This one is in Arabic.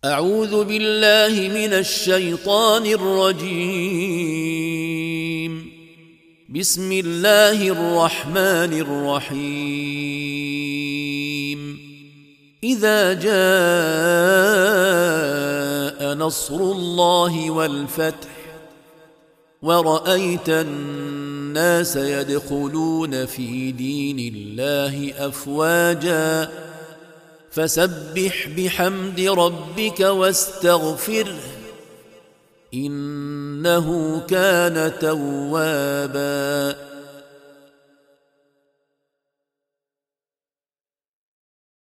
أعوذ بالله من الشيطان الرجيم. بسم الله الرحمن الرحيم. إذا جاء نصر الله والفتح ورأيت الناس يدخلون في دين الله أفواجا فسبح بحمد ربك واستغفره إنه كان توابا.